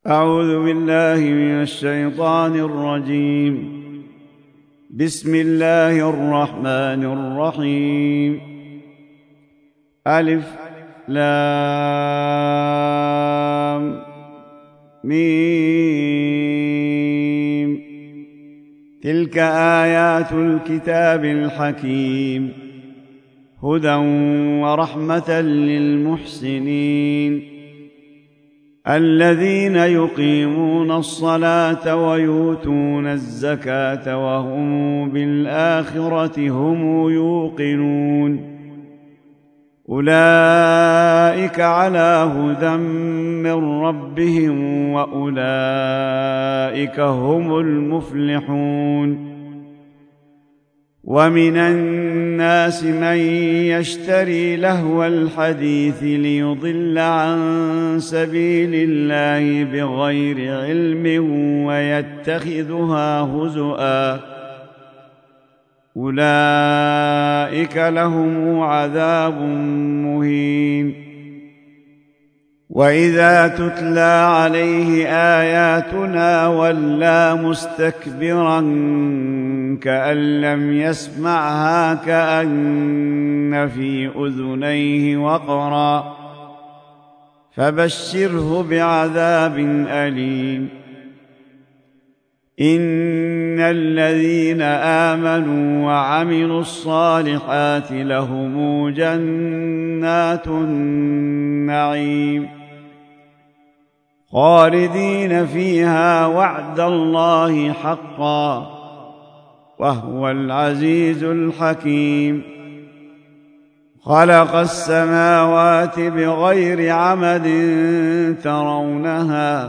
أعوذ بالله من الشيطان الرجيم. بسم الله الرحمن الرحيم. ألف لام ميم. تلك آيات الكتاب الحكيم، هدى ورحمة للمحسنين الذين يقيمون الصلاة ويؤتون الزكاة وهم بالآخرة هم يوقنون. أولئك على هدى من ربهم وأولئك هم المفلحون. ومن الناس من يشتري لهو الحديث ليضل عن سبيل الله بغير علم ويتخذها هزؤا، أولئك لهم عذاب مهين. وإذا تتلى عليه آياتنا ولى مستكبرا كأن لم يسمعها كأن في أذنيه وقرا، فبشره بعذاب أليم. إن الذين آمنوا وعملوا الصالحات لهم جنات النعيم خالدين فيها وعد الله حقا، وهو العزيز الحكيم. خلق السماوات بغير عمد ترونها،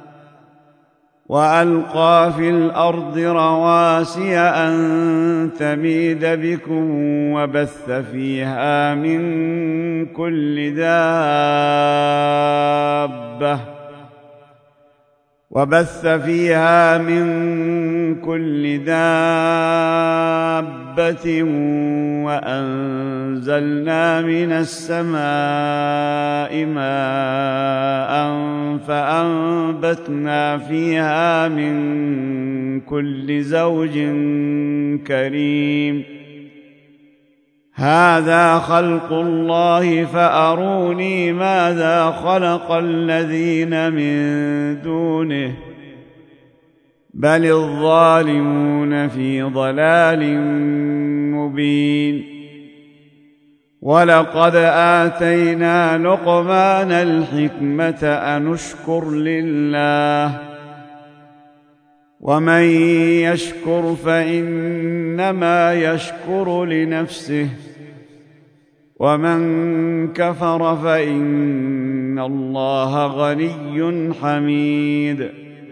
وألقى في الأرض رواسي أن تميد بكم وبث فيها من كل دابة وأنزلنا من السماء ماء فأنبتنا فيها من كل زوج كريم. هذا خلق الله فأروني ماذا خلق الذين من دونه، بل الظالمون في ضلال مبين. ولقد آتينا لقمان الحكمة أن اشكر لله، ومن يشكر فإنما يشكر لنفسه، ومن كفر فإن الله غني حميد.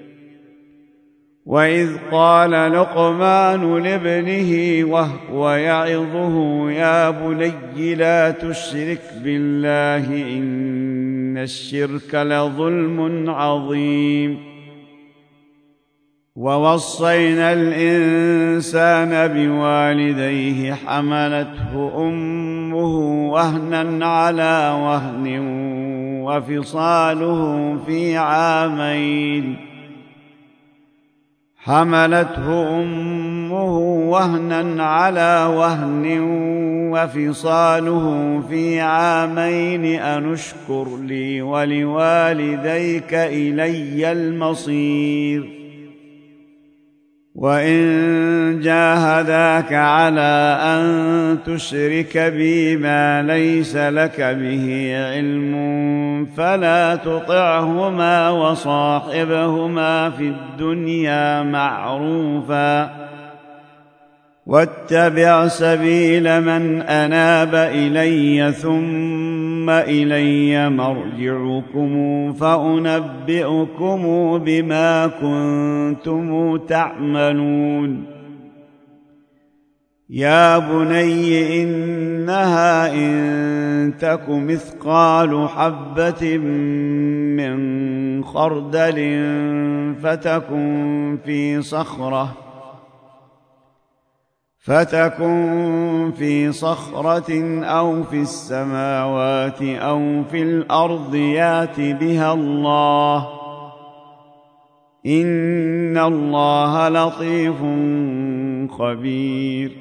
وإذ قال لقمان لابنه وهو يعظه يا بني لا تشرك بالله إن الشرك لظلم عظيم. ووصينا الإنسان بوالديه حملته أمه وهنا على وهن وفصاله في عامين أن اشكر لي ولوالديك إلي المصير. وإن جاهداك على أن تشرك بي ما ليس لك به علم فلا تطعهما وصاحبهما في الدنيا معروفا، واتبع سبيل من أناب إلي ثم إلي مرجعكم فأنبئكم بما كنتم تعملون. يا بني إنها إن تك مثقال حبة من خردل فتكن في صخرة أو في السماوات أو في الأرض يأت بها الله إن الله لطيف خبير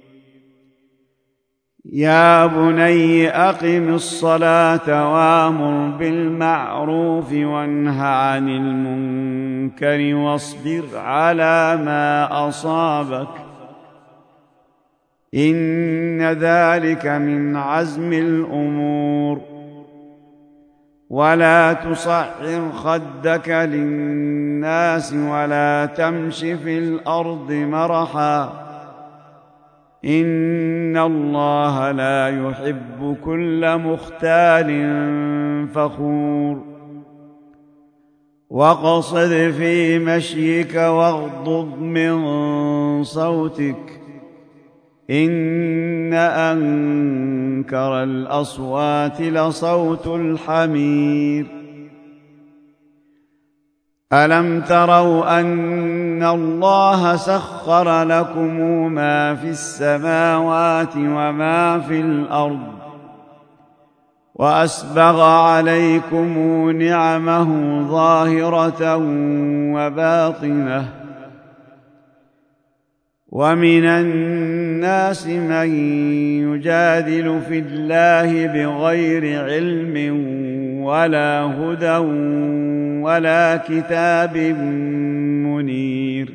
يا بني أقم الصلاة وأمر بالمعروف وانه عن المنكر واصبر على ما أصابك إن ذلك من عزم الأمور ولا تصعر خدك للناس ولا تمش في الأرض مرحا إن الله لا يحب كل مختال فخور واقصد في مشيك واغضض من صوتك إن أنكر الأصوات لصوت الحمير ألم تروا أن الله سخر لكم ما في السماوات وما في الأرض وأسبغ عليكم نعمه ظاهرة وباطنة ومن الناس من يجادل في الله بغير علم ولا هدى ولا كتاب منير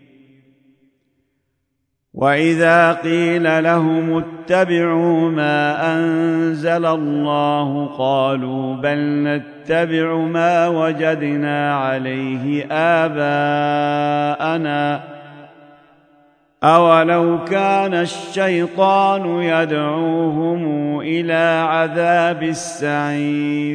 وإذا قيل لهم اتبعوا ما أنزل الله قالوا بل نتبع ما وجدنا عليه آباءنا أولو كان الشيطان يدعوهم إلى عذاب السعير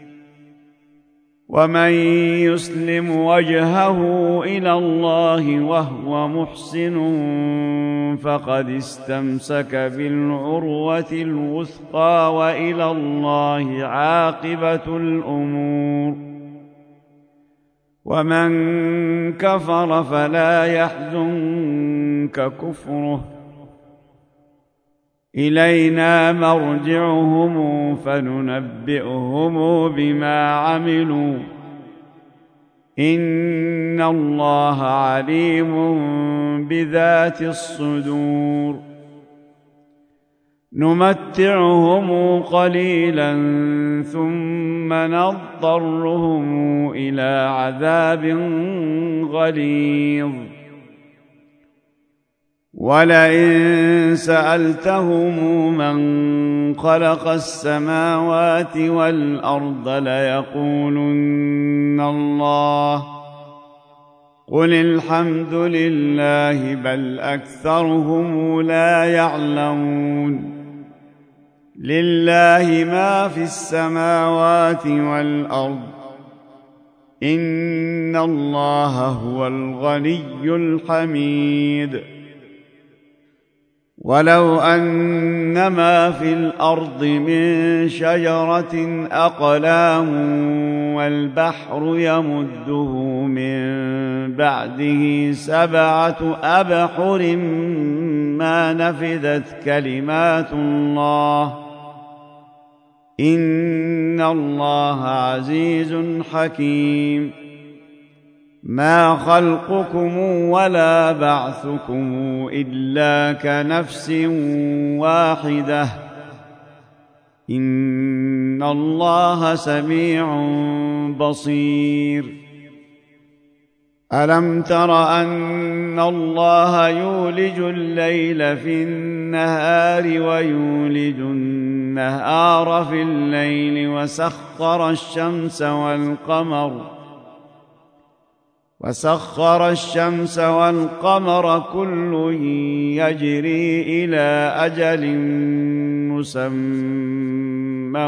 ومن يسلم وجهه إلى الله وهو محسن فقد استمسك بالعروة الوثقى وإلى الله عاقبة الأمور ومن كفر فلا يحزنك كفره إلينا مرجعهم فننبئهم بما عملوا إن الله عليم بذات الصدور نمتعهم قليلا ثم نضطرهم إلى عذاب غليظ ولئن سألتهم من خلق السماوات والأرض ليقولن الله قل الحمد لله بل أكثرهم لا يعلمون لله ما في السماوات والأرض إن الله هو الغني الحميد ولو أن ما في الأرض من شجرة أقلام والبحر يمده من بعده 7 أبحر ما نفدت كلمات الله إن الله عزيز حكيم ما خلقكم ولا بعثكم إلا كنفس واحدة إن الله سميع بصير ألم تر أن الله يولج الليل في النهار ويولج النهار في الليل وسخر الشمس والقمر كل يجري إلى أجل مسمى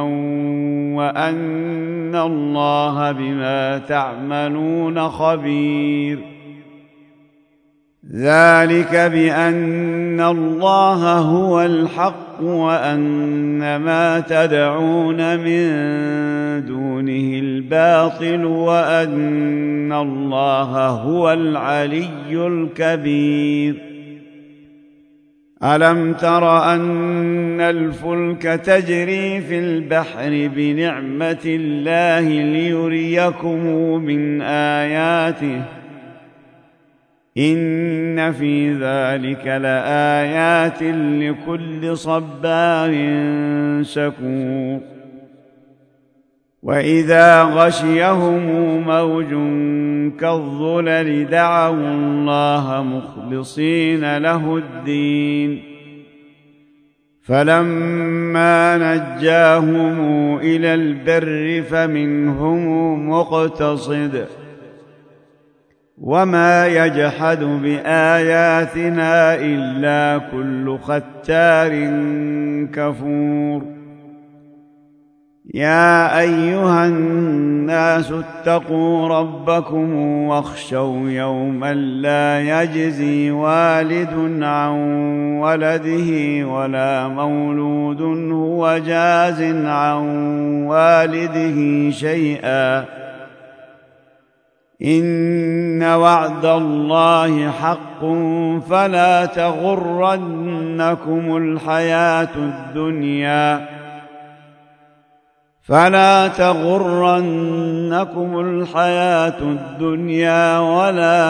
وأن الله بما تعملون خبير ذلك بأن الله هو الحق وأن ما تدعون من دونه الباطل وأن الله هو العلي الكبير ألم تر أن الفلك تجري في البحر بنعمة الله ليريكم من آياته آياته إن في ذلك لآيات لكل صبار شكور وإذا غشيهم موج كالظلل دعوا الله مخلصين له الدين فلما نجاهم إلى البر فمنهم مقتصد وما يجحد بآياتنا إلا كل ختار كفور يا أيها الناس اتقوا ربكم واخشوا يوما لا يجزي والد عن ولده ولا مولود هو جاز عن والده شيئا إن وعد الله حق فلا تغرنكم الحياة الدنيا ولا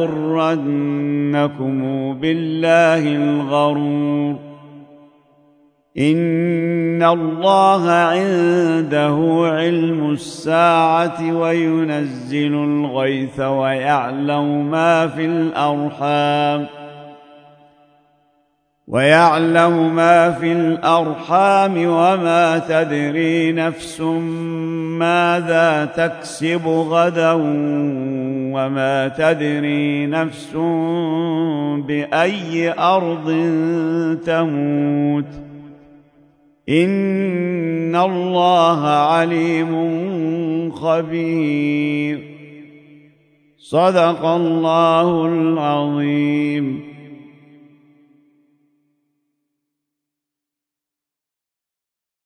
يغرنكم بالله الغرور إن الله عنده علم الساعة وينزل الغيث ويعلم ما في الأرحام وما تدري نفس ماذا تكسب غدا وما تدري نفس بأي أرض تموت إن الله عليم خبير صدق الله العظيم.